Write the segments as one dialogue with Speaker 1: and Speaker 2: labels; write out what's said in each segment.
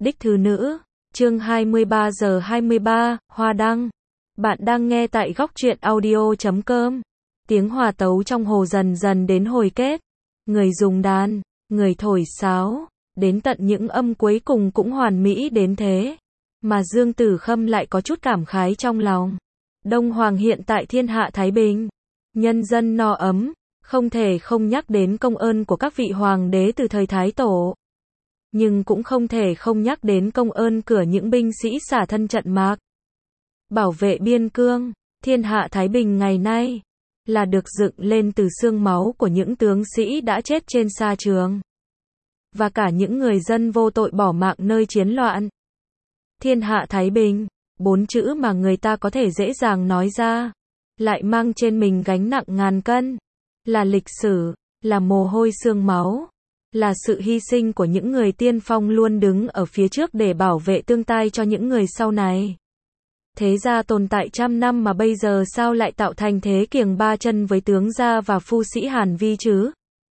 Speaker 1: Đích thư nữ, chương 23 giờ 23, Hoa Đăng. Bạn đang nghe tại góc truyện audio.com. Tiếng hòa tấu trong hồ dần dần đến hồi kết. Người dùng đàn, người thổi sáo, đến tận những âm cuối cùng cũng hoàn mỹ đến thế. Mà Dương Tử Khâm lại có chút cảm khái trong lòng. Đông Hoàng hiện tại thiên hạ thái bình, nhân dân no ấm, không thể không nhắc đến công ơn của các vị hoàng đế từ thời Thái Tổ. Nhưng cũng không thể không nhắc đến công ơn của những binh sĩ xả thân trận mạc, bảo vệ biên cương. Thiên hạ thái bình ngày nay là được dựng lên từ xương máu của những tướng sĩ đã chết trên sa trường, và cả những người dân vô tội bỏ mạng nơi chiến loạn. Thiên hạ thái bình, 4 chữ mà người ta có thể dễ dàng nói ra, lại mang trên mình gánh nặng ngàn cân. Là lịch sử, là mồ hôi xương máu, là sự hy sinh của những người tiên phong luôn đứng ở phía trước để bảo vệ tương tai cho những người sau này. Thế gia tồn tại trăm năm mà bây giờ sao lại tạo thành thế kiềng ba chân với tướng gia và phu sĩ Hàn Vi chứ?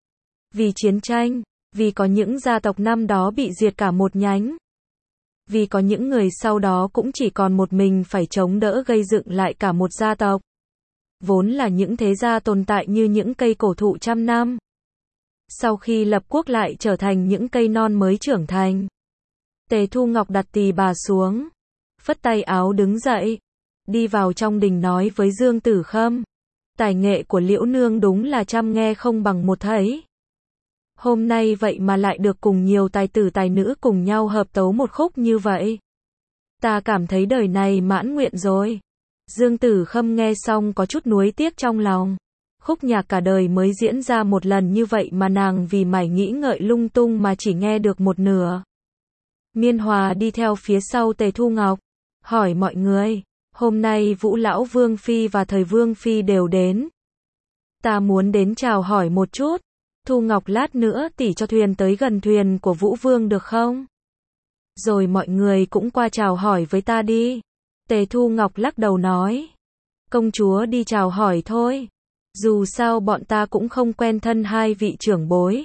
Speaker 1: Vì chiến tranh, vì có những gia tộc năm đó bị diệt cả một nhánh, vì có những người sau đó cũng chỉ còn một mình phải chống đỡ gây dựng lại cả một gia tộc. Vốn là những thế gia tồn tại như những cây cổ thụ trăm năm, sau khi lập quốc lại trở thành những cây non mới trưởng thành. Tề Thu Ngọc đặt tỳ bà xuống, phất tay áo đứng dậy, đi vào trong đình nói với Dương Tử Khâm. Tài nghệ của Liễu Nương đúng là trăm nghe không bằng một thấy. Hôm nay vậy mà lại được cùng nhiều tài tử tài nữ cùng nhau hợp tấu một khúc như vậy. Ta cảm thấy đời này mãn nguyện rồi. Dương Tử Khâm nghe xong có chút nuối tiếc trong lòng. Khúc nhạc cả đời mới diễn ra một lần như vậy mà nàng vì mải nghĩ ngợi lung tung mà chỉ nghe được một nửa. Miên Hòa đi theo phía sau Tề Thu Ngọc, hỏi mọi người, hôm nay Vũ Lão Vương Phi và Thời Vương Phi đều đến. Ta muốn đến chào hỏi một chút. Thu Ngọc lát nữa tỉ cho thuyền tới gần thuyền của Vũ Vương được không? Rồi mọi người cũng qua chào hỏi với ta đi. Tề Thu Ngọc lắc đầu nói, công chúa đi chào hỏi thôi. Dù sao bọn ta cũng không quen thân hai vị trưởng bối.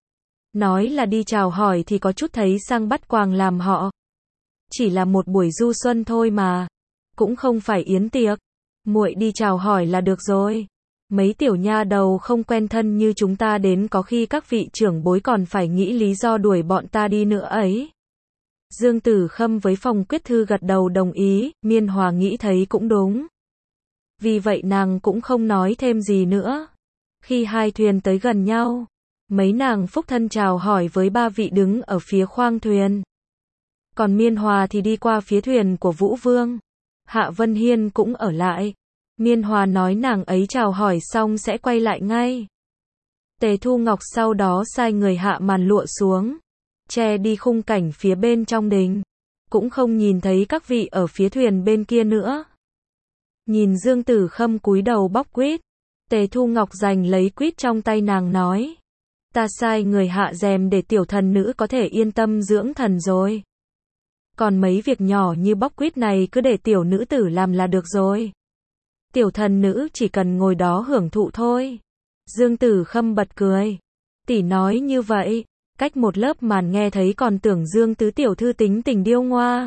Speaker 1: Nói là đi chào hỏi thì có chút thấy sang bắt quàng làm họ. Chỉ là một buổi du xuân thôi mà, cũng không phải yến tiệc. Muội đi chào hỏi là được rồi. Mấy tiểu nha đầu không quen thân như chúng ta đến có khi các vị trưởng bối còn phải nghĩ lý do đuổi bọn ta đi nữa ấy. Dương Tử Khâm với Phong Quyết Thư gật đầu đồng ý, Miên Hòa nghĩ thấy cũng đúng. Vì vậy nàng cũng không nói thêm gì nữa. Khi hai thuyền tới gần nhau, mấy nàng phúc thân chào hỏi với ba vị đứng ở phía khoang thuyền. Còn Miên Hòa thì đi qua phía thuyền của Vũ Vương. Hạ Vân Hiên cũng ở lại. Miên Hòa nói nàng ấy chào hỏi xong sẽ quay lại ngay. Tề Thu Ngọc sau đó sai người hạ màn lụa xuống, che đi khung cảnh phía bên trong đình, cũng không nhìn thấy các vị ở phía thuyền bên kia nữa. Nhìn Dương Tử Khâm cúi đầu bóc quýt, Tề Thu Ngọc giành lấy quýt trong tay nàng nói, ta sai người hạ rèm để tiểu thần nữ có thể yên tâm dưỡng thần rồi. Còn mấy việc nhỏ như bóc quýt này cứ để tiểu nữ tử làm là được rồi. Tiểu thần nữ chỉ cần ngồi đó hưởng thụ thôi. Dương Tử Khâm bật cười. Tỷ nói như vậy, cách một lớp màn nghe thấy còn tưởng Dương tứ tiểu thư tính tình điêu ngoa.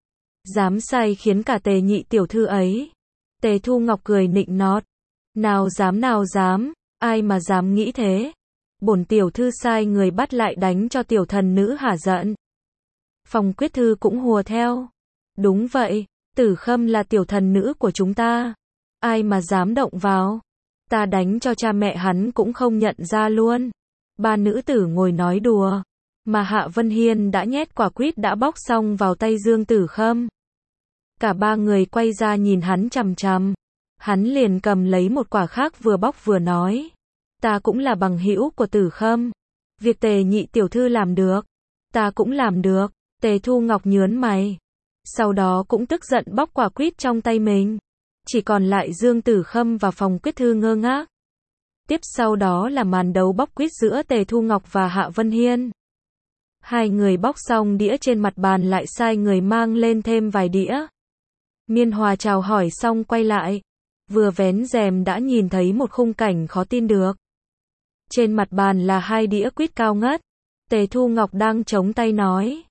Speaker 1: Dám sai khiến cả Tề nhị tiểu thư ấy. Tề Thu Ngọc cười nịnh nọt. Nào dám, ai mà dám nghĩ thế. Bổn tiểu thư sai người bắt lại đánh cho tiểu thần nữ hả giận. Phong Quyết Thư cũng hùa theo. Đúng vậy, Tử Khâm là tiểu thần nữ của chúng ta. Ai mà dám động vào. Ta đánh cho cha mẹ hắn cũng không nhận ra luôn. Ba nữ tử ngồi nói đùa, mà Hạ Vân Hiên đã nhét quả quýt đã bóc xong vào tay Dương Tử Khâm. Cả ba người quay ra nhìn hắn chằm chằm. Hắn liền cầm lấy một quả khác vừa bóc vừa nói, ta cũng là bằng hữu của Tử Khâm. Việc Tề nhị tiểu thư làm được, ta cũng làm được. Tề Thu Ngọc nhớn mày, sau đó cũng tức giận bóc quả quýt trong tay mình. Chỉ còn lại Dương Tử Khâm và Phong Quyết Thư ngơ ngác. Tiếp sau đó là màn đấu bóc quýt giữa Tề Thu Ngọc và Hạ Vân Hiên. Hai người bóc xong đĩa trên mặt bàn lại sai người mang lên thêm vài đĩa. Miên Hòa chào hỏi xong quay lại, vừa vén rèm đã nhìn thấy một khung cảnh khó tin được. Trên mặt bàn là hai đĩa quýt cao ngất. Tề Thu Ngọc đang chống tay nói,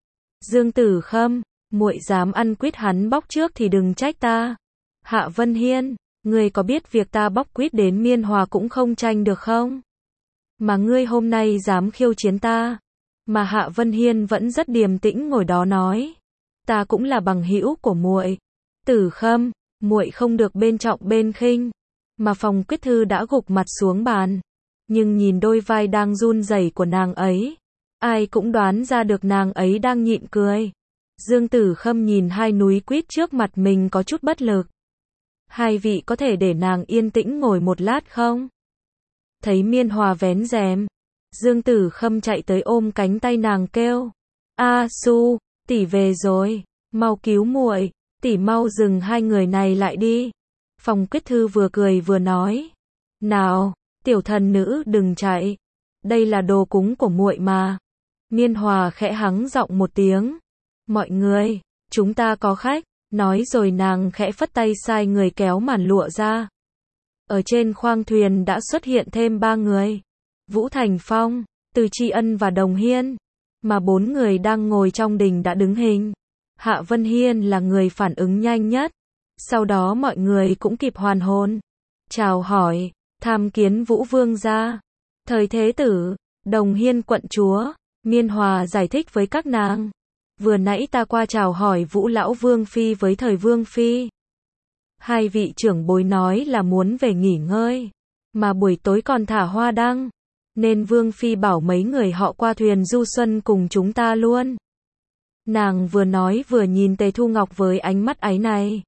Speaker 1: Dương Tử Khâm, muội dám ăn quýt hắn bóc trước thì đừng trách ta. Hạ Vân Hiên, ngươi có biết việc ta bóc quýt đến Miên Hòa cũng không tranh được không? Mà ngươi hôm nay dám khiêu chiến ta. Mà Hạ Vân Hiên vẫn rất điềm tĩnh ngồi đó nói, ta cũng là bằng hữu của muội. Tử Khâm, muội không được bên trọng bên khinh. Mà Phong Quyết Thư đã gục mặt xuống bàn, nhưng nhìn đôi vai đang run rẩy của nàng ấy, ai cũng đoán ra được nàng ấy đang nhịn cười. Dương Tử Khâm nhìn hai núi quýt trước mặt mình có chút bất lực. Hai vị có thể để nàng yên tĩnh ngồi một lát không? Thấy Miên Hòa vén rèm, Dương Tử Khâm chạy tới ôm cánh tay nàng kêu, A Su, tỷ về rồi, mau cứu muội, tỷ mau dừng hai người này lại đi. Phong Quyết Thư vừa cười vừa nói, nào, tiểu thần nữ đừng chạy, đây là đồ cúng của muội mà. Miên Hòa khẽ hắng giọng một tiếng, mọi người, chúng ta có khách, nói rồi nàng khẽ phất tay sai người kéo màn lụa ra. Ở trên khoang thuyền đã xuất hiện thêm 3 người, Vũ Thành Phong, Từ Tri Ân và Đồng Hiên, mà 4 người đang ngồi trong đình đã đứng hình. Hạ Vân Hiên là người phản ứng nhanh nhất, sau đó mọi người cũng kịp hoàn hồn, chào hỏi, tham kiến Vũ Vương gia, Thời Thế Tử, Đồng Hiên quận chúa. Miên Hòa giải thích với các nàng, vừa nãy ta qua chào hỏi Vũ Lão Vương Phi với Thời Vương Phi. Hai vị trưởng bối nói là muốn về nghỉ ngơi, mà buổi tối còn thả hoa đăng, nên Vương Phi bảo mấy người họ qua thuyền du xuân cùng chúng ta luôn. Nàng vừa nói vừa nhìn Tề Thu Ngọc với ánh mắt áy náy.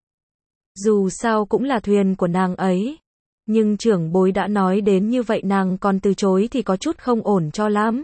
Speaker 1: Dù sao cũng là thuyền của nàng ấy, nhưng trưởng bối đã nói đến như vậy nàng còn từ chối thì có chút không ổn cho lắm.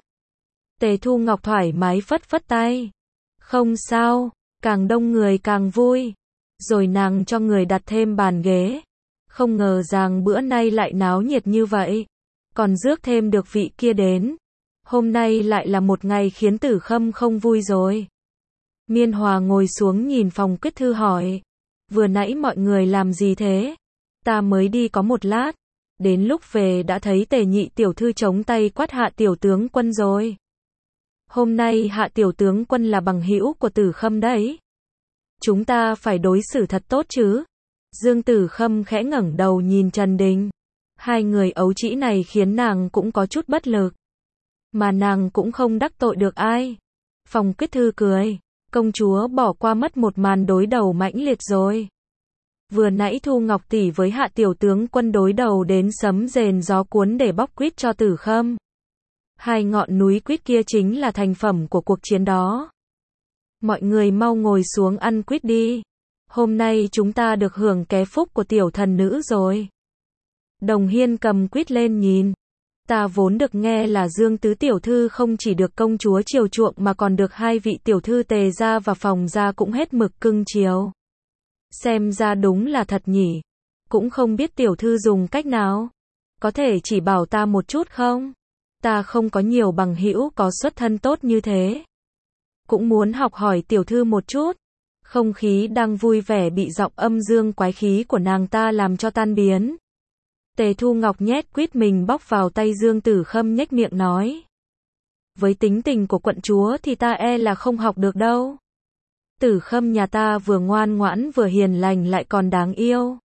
Speaker 1: Tề Thu Ngọc thoải mái phất phất tay. Không sao, càng đông người càng vui. Rồi nàng cho người đặt thêm bàn ghế. Không ngờ rằng bữa nay lại náo nhiệt như vậy. Còn rước thêm được vị kia đến. Hôm nay lại là một ngày khiến Tử Khâm không vui rồi. Miên Hòa ngồi xuống nhìn Phong Quyết Thư hỏi, vừa nãy mọi người làm gì thế? Ta mới đi có một lát. Đến lúc về đã thấy Tề nhị tiểu thư chống tay quát Hạ tiểu tướng quân rồi. Hôm nay Hạ tiểu tướng quân là bằng hữu của Tử Khâm đấy. Chúng ta phải đối xử thật tốt chứ. Dương Tử Khâm khẽ ngẩng đầu nhìn Trần Đình. Hai người ấu trĩ này khiến nàng cũng có chút bất lực. Mà nàng cũng không đắc tội được ai. Phong Quyết Thư cười. Công chúa bỏ qua mất một màn đối đầu mãnh liệt rồi. Vừa nãy Thu Ngọc tỷ với Hạ tiểu tướng quân đối đầu đến sấm rền gió cuốn để bóc quýt cho Tử Khâm. Hai ngọn núi quýt kia chính là thành phẩm của cuộc chiến đó. Mọi người mau ngồi xuống ăn quýt đi. Hôm nay chúng ta được hưởng ké phúc của tiểu thần nữ rồi. Đồng Hiên cầm quýt lên nhìn. Ta vốn được nghe là Dương tứ tiểu thư không chỉ được công chúa chiều chuộng mà còn được hai vị tiểu thư Tề gia và Phòng gia cũng hết mực cưng chiều. Xem ra đúng là thật nhỉ. Cũng không biết tiểu thư dùng cách nào. Có thể chỉ bảo ta một chút không? Ta không có nhiều bằng hữu có xuất thân tốt như thế. Cũng muốn học hỏi tiểu thư một chút. Không khí đang vui vẻ bị giọng âm dương quái khí của nàng ta làm cho tan biến. Tề Thu Ngọc nhét quýt mình bóc vào tay Dương Tử Khâm nhếch miệng nói. Với tính tình của quận chúa thì ta e là không học được đâu. Tử Khâm nhà ta vừa ngoan ngoãn vừa hiền lành lại còn đáng yêu.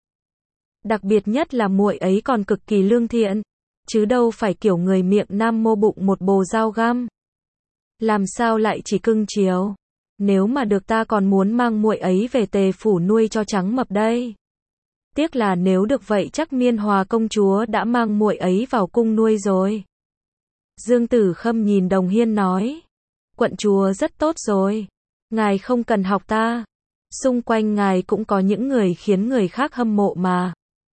Speaker 1: Đặc biệt nhất là muội ấy còn cực kỳ lương thiện, chứ đâu phải kiểu người miệng nam mô bụng một bồ dao găm. Làm sao lại chỉ cưng chiều? Nếu mà được ta còn muốn mang muội ấy về Tề phủ nuôi cho trắng mập đây. Tiếc là nếu được vậy chắc Miên Hòa công chúa đã mang muội ấy vào cung nuôi rồi. Dương Tử Khâm nhìn Đồng Hiên nói, quận chúa rất tốt rồi, ngài không cần học ta. Xung quanh ngài cũng có những người khiến người khác hâm mộ mà.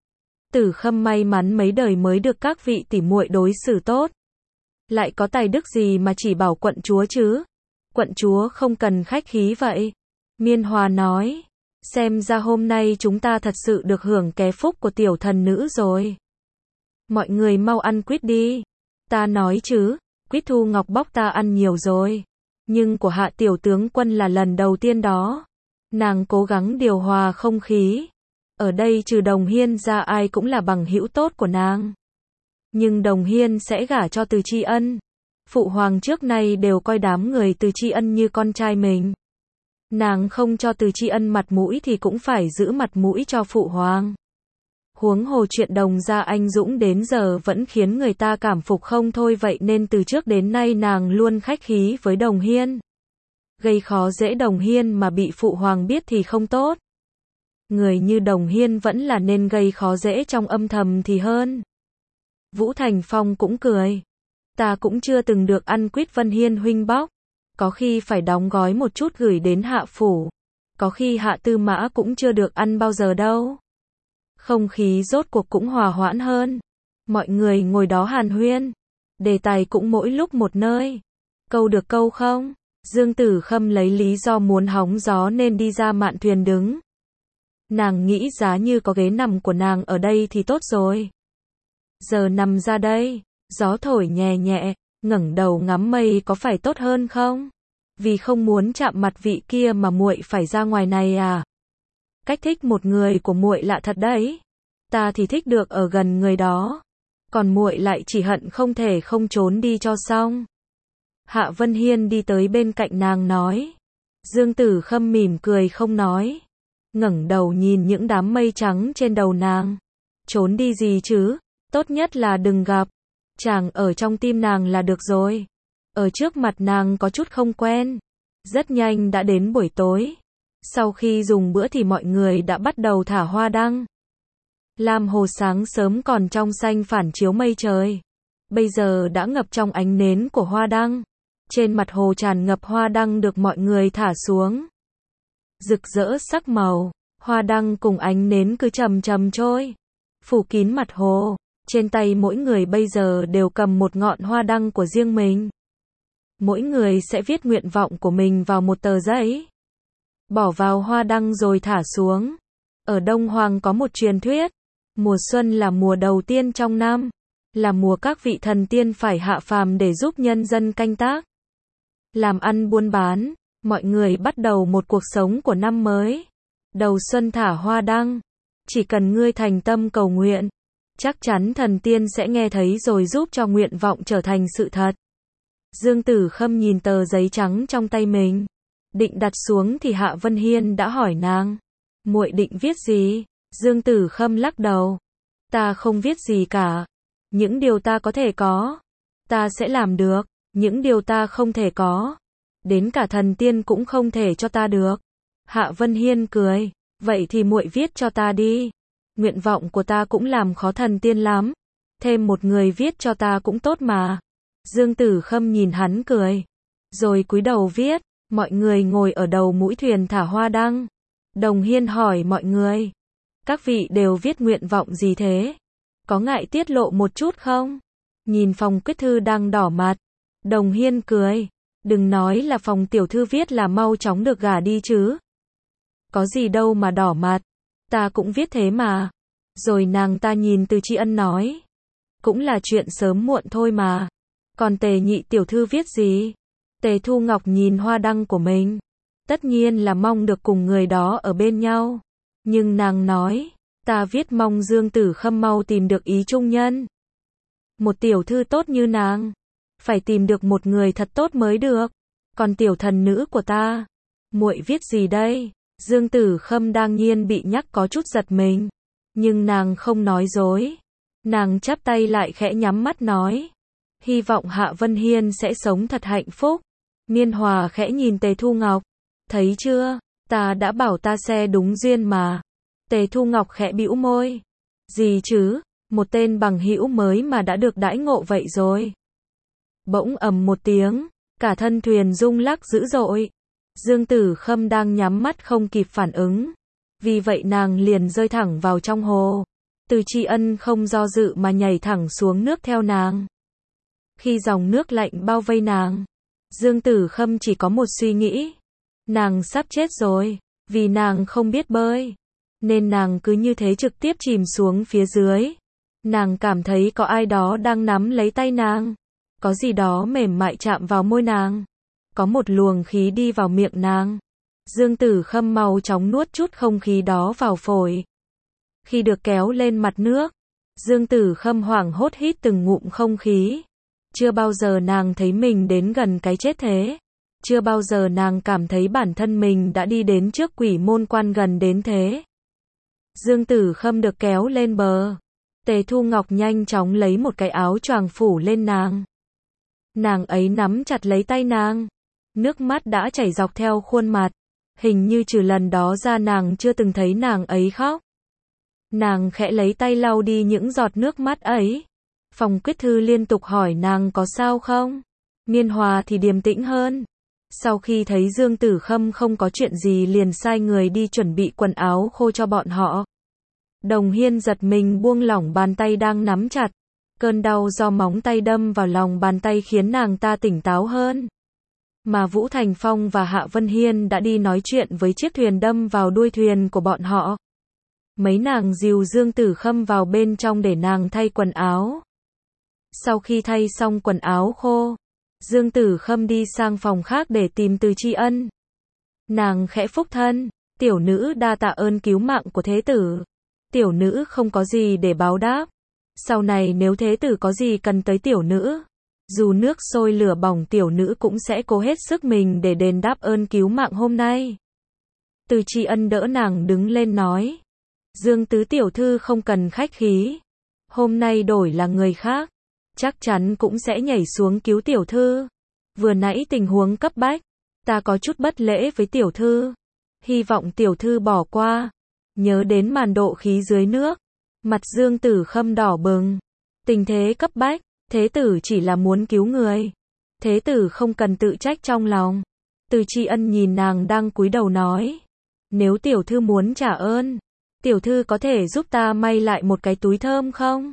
Speaker 1: Tử Khâm may mắn mấy đời mới được các vị tỷ muội đối xử tốt. Lại có tài đức gì mà chỉ bảo quận chúa chứ? Quận chúa không cần khách khí vậy. Miên Hòa nói, xem ra hôm nay chúng ta thật sự được hưởng ké phúc của tiểu thần nữ rồi. Mọi người mau ăn quýt đi. Ta nói chứ, quýt Thu Ngọc bóc ta ăn nhiều rồi. Nhưng của Hạ tiểu tướng quân là lần đầu tiên đó. Nàng cố gắng điều hòa không khí. Ở đây trừ Đồng Hiên ra ai cũng là bằng hữu tốt của nàng. Nhưng Đồng Hiên sẽ gả cho Từ Tri Ân. Phụ hoàng trước nay đều coi đám người Từ Tri Ân như con trai mình. Nàng không cho Từ Tri Ân mặt mũi thì cũng phải giữ mặt mũi cho phụ hoàng. Huống hồ chuyện Đồng gia anh dũng đến giờ vẫn khiến người ta cảm phục không thôi, vậy nên từ trước đến nay nàng luôn khách khí với Đồng Hiên. Gây khó dễ Đồng Hiên mà bị phụ hoàng biết thì không tốt. Người như Đồng Hiên vẫn là nên gây khó dễ trong âm thầm thì hơn. Vũ Thành Phong cũng cười. Ta cũng chưa từng được ăn quýt Vân Hiên huynh bóc. Có khi phải đóng gói một chút gửi đến Hạ phủ. Có khi Hạ Tư Mã cũng chưa được ăn bao giờ đâu. Không khí rốt cuộc cũng hòa hoãn hơn. Mọi người ngồi đó hàn huyên. Đề tài cũng mỗi lúc một nơi. Câu được câu không? Dương Tử Khâm lấy lý do muốn hóng gió nên đi ra mạn thuyền đứng. Nàng nghĩ giá như có ghế nằm của nàng ở đây thì tốt rồi. Giờ nằm ra đây, gió thổi nhẹ nhẹ, ngẩng đầu ngắm mây có phải tốt hơn không? Vì không muốn chạm mặt vị kia mà muội phải ra ngoài này à? Cách thích một người của muội lạ thật đấy. Ta thì thích được ở gần người đó, còn muội lại chỉ hận không thể không trốn đi cho xong. Hạ Vân Hiên đi tới bên cạnh nàng nói. Dương Tử Khâm mỉm cười không nói, ngẩng đầu nhìn những đám mây trắng trên đầu nàng. Trốn đi gì chứ, tốt nhất là đừng gặp. Chàng ở trong tim nàng là được rồi. Ở trước mặt nàng có chút không quen. Rất nhanh đã đến buổi tối. Sau khi dùng bữa thì mọi người đã bắt đầu thả hoa đăng. Lam hồ sáng sớm còn trong xanh phản chiếu mây trời. Bây giờ đã ngập trong ánh nến của hoa đăng. Trên mặt hồ tràn ngập hoa đăng được mọi người thả xuống. Rực rỡ sắc màu, hoa đăng cùng ánh nến cứ chầm chầm trôi, phủ kín mặt hồ. Trên tay mỗi người bây giờ đều cầm một ngọn hoa đăng của riêng mình. Mỗi người sẽ viết nguyện vọng của mình vào một tờ giấy, bỏ vào hoa đăng rồi thả xuống. Ở Đông Hoàng có một truyền thuyết, mùa xuân là mùa đầu tiên trong năm, là mùa các vị thần tiên phải hạ phàm để giúp nhân dân canh tác, làm ăn buôn bán. Mọi người bắt đầu một cuộc sống của năm mới. Đầu xuân thả hoa đăng, chỉ cần ngươi thành tâm cầu nguyện, chắc chắn thần tiên sẽ nghe thấy rồi giúp cho nguyện vọng trở thành sự thật. Dương Tử Khâm nhìn tờ giấy trắng trong tay mình, định đặt xuống thì Hạ Vân Hiên đã hỏi nàng, muội định viết gì? Dương Tử Khâm lắc đầu, ta không viết gì cả. Những điều ta có thể có, ta sẽ làm được. Những điều ta không thể có, đến cả thần tiên cũng không thể cho ta được. Hạ Vân Hiên cười, vậy thì muội viết cho ta đi. Nguyện vọng của ta cũng làm khó thần tiên lắm. Thêm một người viết cho ta cũng tốt mà. Dương Tử Khâm nhìn hắn cười, rồi cúi đầu viết. Mọi người ngồi ở đầu mũi thuyền thả hoa đăng. Đồng Hiên hỏi mọi người, các vị đều viết nguyện vọng gì thế? Có ngại tiết lộ một chút không? Nhìn Phòng Quyết Thư đang đỏ mặt, Đồng Hiên cười, đừng nói là Phòng tiểu thư viết là mau chóng được gả đi chứ. Có gì đâu mà đỏ mặt, ta cũng viết thế mà. Rồi nàng ta nhìn Từ Tri Ân nói, cũng là chuyện sớm muộn thôi mà. Còn Tề nhị tiểu thư viết gì? Tề Thu Ngọc nhìn hoa đăng của mình, tất nhiên là mong được cùng người đó ở bên nhau. Nhưng nàng nói, ta viết mong Dương Tử Khâm mau tìm được ý trung nhân. Một tiểu thư tốt như nàng, phải tìm được một người thật tốt mới được. Còn tiểu thần nữ của ta, muội viết gì đây? Dương Tử Khâm đang nhiên bị nhắc có chút giật mình, nhưng nàng không nói dối. Nàng chắp tay lại khẽ nhắm mắt nói, hy vọng Hạ Vân Hiên sẽ sống thật hạnh phúc. Miên Hòa khẽ nhìn Tề Thu Ngọc, thấy chưa, ta đã bảo ta xe đúng duyên mà. Tề Thu Ngọc khẽ bĩu môi, gì chứ, một tên bằng hữu mới mà đã được đãi ngộ vậy rồi. Bỗng ầm một tiếng, cả thân thuyền rung lắc dữ dội. Dương Tử Khâm đang nhắm mắt không kịp phản ứng, vì vậy nàng liền rơi thẳng vào trong hồ. Từ Tri Ân không do dự mà nhảy thẳng xuống nước theo nàng. Khi dòng nước lạnh bao vây nàng, Dương Tử Khâm chỉ có một suy nghĩ, nàng sắp chết rồi. Vì nàng không biết bơi, nên nàng cứ như thế trực tiếp chìm xuống phía dưới. Nàng cảm thấy có ai đó đang nắm lấy tay nàng, có gì đó mềm mại chạm vào môi nàng, có một luồng khí đi vào miệng nàng. Dương Tử Khâm mau chóng nuốt chút không khí đó vào phổi. Khi được kéo lên mặt nước, Dương Tử Khâm hoảng hốt hít từng ngụm không khí. Chưa bao giờ nàng thấy mình đến gần cái chết thế. Chưa bao giờ nàng cảm thấy bản thân mình đã đi đến trước quỷ môn quan gần đến thế. Dương Tử Khâm được kéo lên bờ. Tề Thu Ngọc nhanh chóng lấy một cái áo choàng phủ lên nàng. Nàng ấy nắm chặt lấy tay nàng. Nước mắt đã chảy dọc theo khuôn mặt. Hình như trừ lần đó ra nàng chưa từng thấy nàng ấy khóc. Nàng khẽ lấy tay lau đi những giọt nước mắt ấy. Phòng Quyết Thư liên tục hỏi nàng có sao không. Miên Hòa thì điềm tĩnh hơn. Sau khi thấy Dương Tử Khâm không có chuyện gì liền sai người đi chuẩn bị quần áo khô cho bọn họ. Đồng Hiên giật mình buông lỏng bàn tay đang nắm chặt. Cơn đau do móng tay đâm vào lòng bàn tay khiến nàng ta tỉnh táo hơn. Mà Vũ Thành Phong và Hạ Vân Hiên đã đi nói chuyện với chiếc thuyền đâm vào đuôi thuyền của bọn họ. Mấy nàng dìu Dương Tử Khâm vào bên trong để nàng thay quần áo. Sau khi thay xong quần áo khô, Dương Tử Khâm đi sang phòng khác để tìm Từ Tri Ân. Nàng khẽ phúc thân, tiểu nữ đa tạ ơn cứu mạng của thế tử. Tiểu nữ không có gì để báo đáp. Sau này nếu thế tử có gì cần tới tiểu nữ, dù nước sôi lửa bỏng tiểu nữ cũng sẽ cố hết sức mình để đền đáp ơn cứu mạng hôm nay. Từ Tri Ân đỡ nàng đứng lên nói. Dương tứ tiểu thư không cần khách khí. Hôm nay đổi là người khác, chắc chắn cũng sẽ nhảy xuống cứu tiểu thư. Vừa nãy tình huống cấp bách, ta có chút bất lễ với tiểu thư. Hy vọng tiểu thư bỏ qua. Nhớ đến màn độ khí dưới nước, mặt Dương Tử Khâm đỏ bừng. Tình thế cấp bách, thế tử chỉ là muốn cứu người. Thế tử không cần tự trách trong lòng. Từ Tri Ân nhìn nàng đang cúi đầu nói. Nếu tiểu thư muốn trả ơn, tiểu thư có thể giúp ta may lại một cái túi thơm không?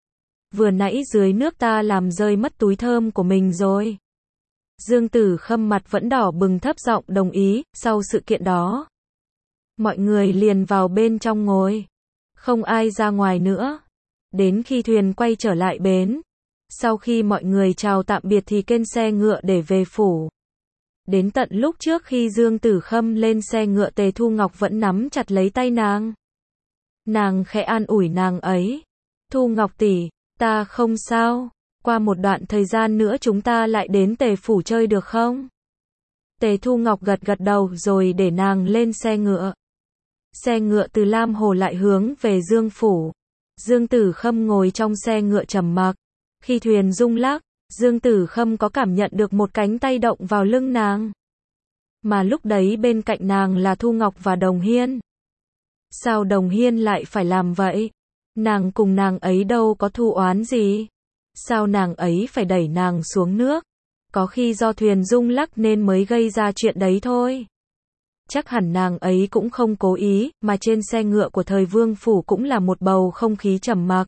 Speaker 1: Vừa nãy dưới nước ta làm rơi mất túi thơm của mình rồi. Dương Tử Khâm mặt vẫn đỏ bừng thấp giọng đồng ý. Sau sự kiện đó, mọi người liền vào bên trong ngồi. Không ai ra ngoài nữa. Đến khi thuyền quay trở lại bến. Sau khi mọi người chào tạm biệt thì kênh xe ngựa để về phủ. Đến tận lúc trước khi Dương Tử Khâm lên xe ngựa Tề Thu Ngọc vẫn nắm chặt lấy tay nàng. Nàng khẽ an ủi nàng ấy. Thu Ngọc tỷ, ta không sao. Qua một đoạn thời gian nữa chúng ta lại đến Tề phủ chơi được không? Tề Thu Ngọc gật gật đầu rồi để nàng lên xe ngựa. Xe ngựa từ Lam Hồ lại hướng về Dương phủ. Dương Tử Khâm ngồi trong xe ngựa trầm mặc. Khi thuyền rung lắc, Dương Tử Khâm có cảm nhận được một cánh tay động vào lưng nàng. Mà lúc đấy bên cạnh nàng là Thu Ngọc và Đồng Hiên. Sao Đồng Hiên lại phải làm vậy? Nàng cùng nàng ấy đâu có thù oán gì? Sao nàng ấy phải đẩy nàng xuống nước? Có khi do thuyền rung lắc nên mới gây ra chuyện đấy thôi. Chắc hẳn nàng ấy cũng không cố ý, mà trên xe ngựa của thời Vương phủ cũng là một bầu không khí trầm mặc.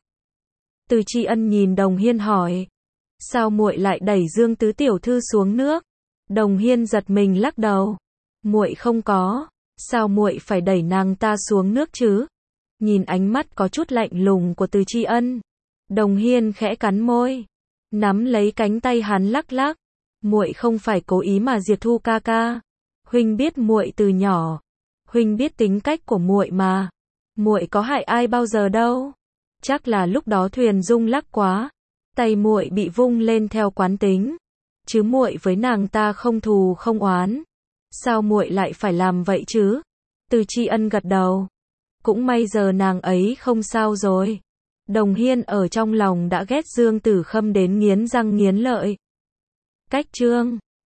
Speaker 1: Từ Tri Ân nhìn Đồng Hiên hỏi. Sao muội lại đẩy Dương tứ tiểu thư xuống nước? Đồng Hiên giật mình lắc đầu. Muội không có. Sao muội phải đẩy nàng ta xuống nước chứ? Nhìn ánh mắt có chút lạnh lùng của Từ Tri Ân, Đồng Hiên khẽ cắn môi, nắm lấy cánh tay hắn lắc lắc. Muội không phải cố ý mà Diệp Thu ca ca. Huynh biết muội từ nhỏ. Huynh biết tính cách của muội mà. Muội có hại ai bao giờ đâu. Chắc là lúc đó thuyền rung lắc quá, tay muội bị vung lên theo quán tính. Chứ muội với nàng ta không thù không oán. Sao muội lại phải làm vậy chứ? Từ Tri Ân gật đầu. Cũng may giờ nàng ấy không sao rồi. Đồng Hiên ở trong lòng đã ghét Dương Tử Khâm đến nghiến răng nghiến lợi. Cách chương